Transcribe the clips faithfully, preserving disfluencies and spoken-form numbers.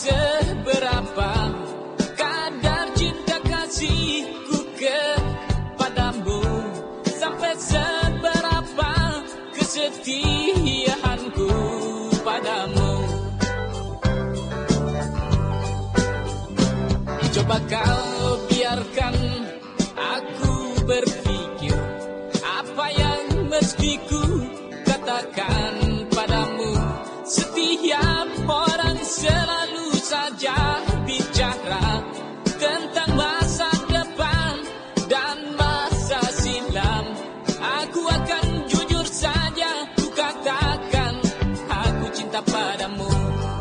seberapa kadar cinta kasihku kepadamu, sampai seberapa kesetiaanku padamu. Coba kau biarkan aku berpikir apa yang mesti ku katakan padamu. Setiap orang selalu saja bicara tentang masa depan dan masa silam. Aku akan jujur saja ku katakan aku cinta padamu.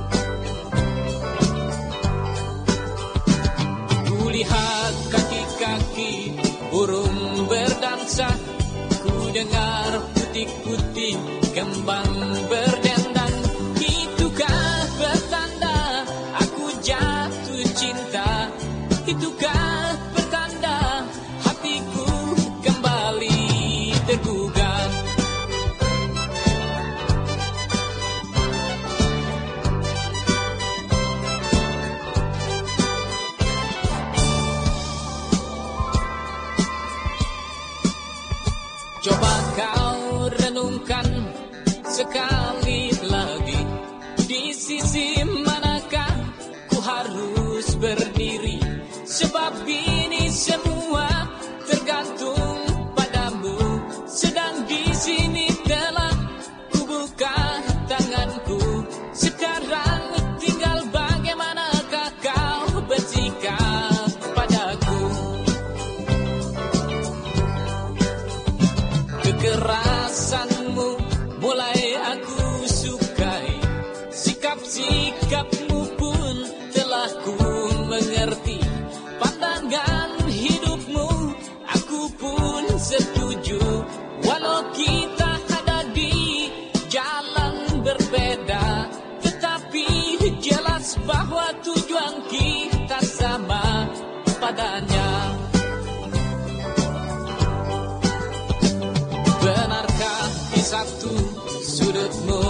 Kulihat kaki-kaki burung berdansa, ku dengar putih-putih kembang berdendang. Itukah pertanda aku jatuh cinta? Itukah pertanda hatiku kembali tergugah? Coba kau renungkan sekali lagi, di sisi manakah ku harus berdiri? Sebab ini semua tergantung padamu. Sedang di sini telah ku buka tanganku. Sekarang tinggal bagaimanakah kau bersikap padaku. Kekerasanmu mulai aku sukai, sikap-sikapmu pun telah ku mengerti. Pandangan hidupmu aku pun setuju, walau kita ada di jalan berbeda, tetapi jelas bahwa tujuan kita sama padanya. Benarkah di satu sudutmu